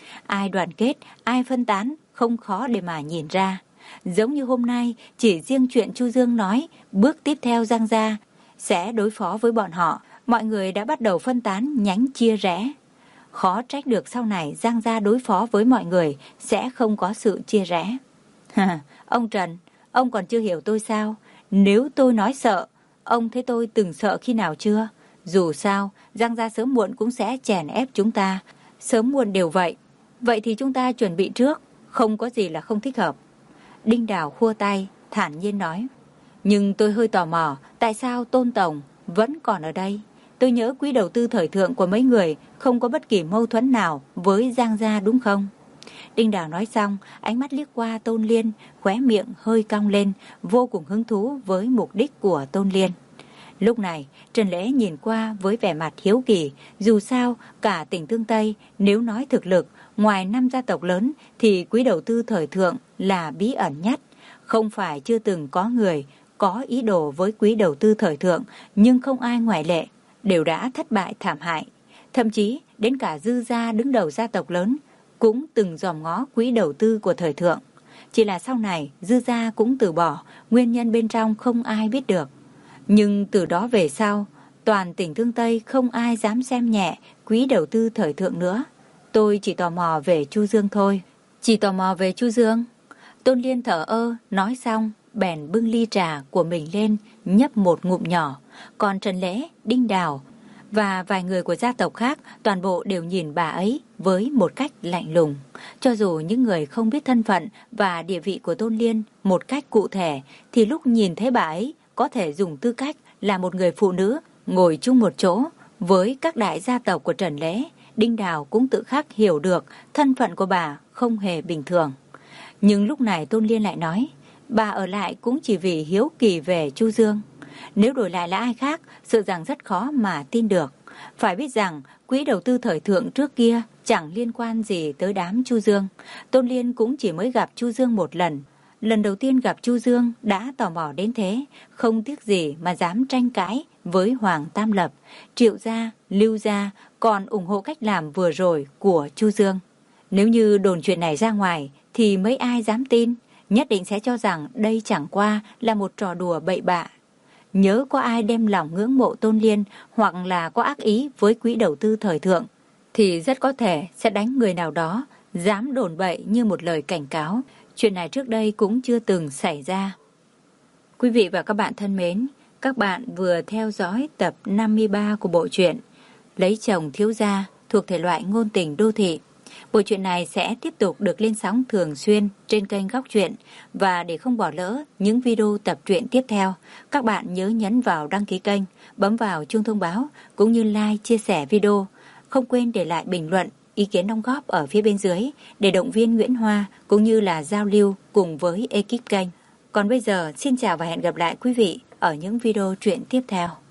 Ai đoàn kết, ai phân tán, không khó để mà nhìn ra. Giống như hôm nay, chỉ riêng chuyện Chu Dương nói, bước tiếp theo Giang gia sẽ đối phó với bọn họ, mọi người đã bắt đầu phân tán, nhánh chia rẽ. Khó trách được sau này Giang gia đối phó với mọi người sẽ không có sự chia rẽ. Ông Trần, ông còn chưa hiểu tôi sao? Nếu tôi nói sợ, ông thấy tôi từng sợ khi nào chưa? Dù sao, Giang gia sớm muộn cũng sẽ chèn ép chúng ta, sớm muộn đều vậy. Vậy thì chúng ta chuẩn bị trước, không có gì là không thích hợp. Đinh Đào khua tay, thản nhiên nói. Nhưng tôi hơi tò mò, tại sao Tôn Tổng vẫn còn ở đây? Tôi nhớ quỹ đầu tư thời thượng của mấy người không có bất kỳ mâu thuẫn nào với Giang gia đúng không? Đinh Đào nói xong, ánh mắt liếc qua Tôn Liên, khóe miệng hơi cong lên, vô cùng hứng thú với mục đích của Tôn Liên. Lúc này, Trần Lễ nhìn qua với vẻ mặt hiếu kỳ, dù sao cả tỉnh Tương Tây nếu nói thực lực, ngoài năm gia tộc lớn thì quỹ đầu tư thời thượng là bí ẩn nhất. Không phải chưa từng có người có ý đồ với quỹ đầu tư thời thượng, nhưng không ai ngoại lệ, đều đã thất bại thảm hại. Thậm chí đến cả Dư gia đứng đầu gia tộc lớn cũng từng dòm ngó quỹ đầu tư của thời thượng. Chỉ là sau này Dư gia cũng từ bỏ, nguyên nhân bên trong không ai biết được. Nhưng từ đó về sau, toàn tỉnh Tương Tây không ai dám xem nhẹ quỹ đầu tư thời thượng nữa. Tôi chỉ tò mò về Chu Dương thôi. Chỉ tò mò về Chu Dương? Tôn Liên thở ơ, nói xong, bèn bưng ly trà của mình lên, nhấp một ngụm nhỏ. Còn Trần Lễ, Đinh Đào và vài người của gia tộc khác, toàn bộ đều nhìn bà ấy với một cách lạnh lùng. Cho dù những người không biết thân phận và địa vị của Tôn Liên một cách cụ thể, thì lúc nhìn thấy bà ấy có thể dùng tư cách là một người phụ nữ ngồi chung một chỗ với các đại gia tộc của Trần Lễ, Đinh Đào cũng tự khắc hiểu được thân phận của bà không hề bình thường. Nhưng lúc này Tôn Liên lại nói, bà ở lại cũng chỉ vì hiếu kỳ về Chu Dương. Nếu đổi lại là ai khác, sợ rằng rất khó mà tin được. Phải biết rằng quỹ đầu tư thời thượng trước kia chẳng liên quan gì tới đám Chu Dương. Tôn Liên cũng chỉ mới gặp Chu Dương một lần. Lần đầu tiên gặp Chu Dương đã tò mò đến thế, không tiếc gì mà dám tranh cãi với Hoàng Tam Lập, Triệu gia, Lưu gia, còn ủng hộ cách làm vừa rồi của Chu Dương. Nếu như đồn chuyện này ra ngoài thì mấy ai dám tin, nhất định sẽ cho rằng đây chẳng qua là một trò đùa bậy bạ. Nhớ có ai đem lòng ngưỡng mộ Tôn Liên hoặc là có ác ý với quỹ đầu tư thời thượng, thì rất có thể sẽ đánh người nào đó dám đồn bậy như một lời cảnh cáo. Chuyện này trước đây cũng chưa từng xảy ra. Quý vị và các bạn thân mến, các bạn vừa theo dõi tập năm mươi ba của bộ truyện Lấy chồng thiếu gia thuộc thể loại ngôn tình đô thị. Bộ truyện này sẽ tiếp tục được lên sóng thường xuyên trên kênh Góc Truyện, và để không bỏ lỡ những video tập truyện tiếp theo, các bạn nhớ nhấn vào đăng ký kênh, bấm vào chuông thông báo cũng như like, chia sẻ video. Không quên để lại bình luận, ý kiến đóng góp ở phía bên dưới để động viên Nguyễn Hoa cũng như là giao lưu cùng với ekip kênh. Còn bây giờ, xin chào và hẹn gặp lại quý vị ở những video truyện tiếp theo.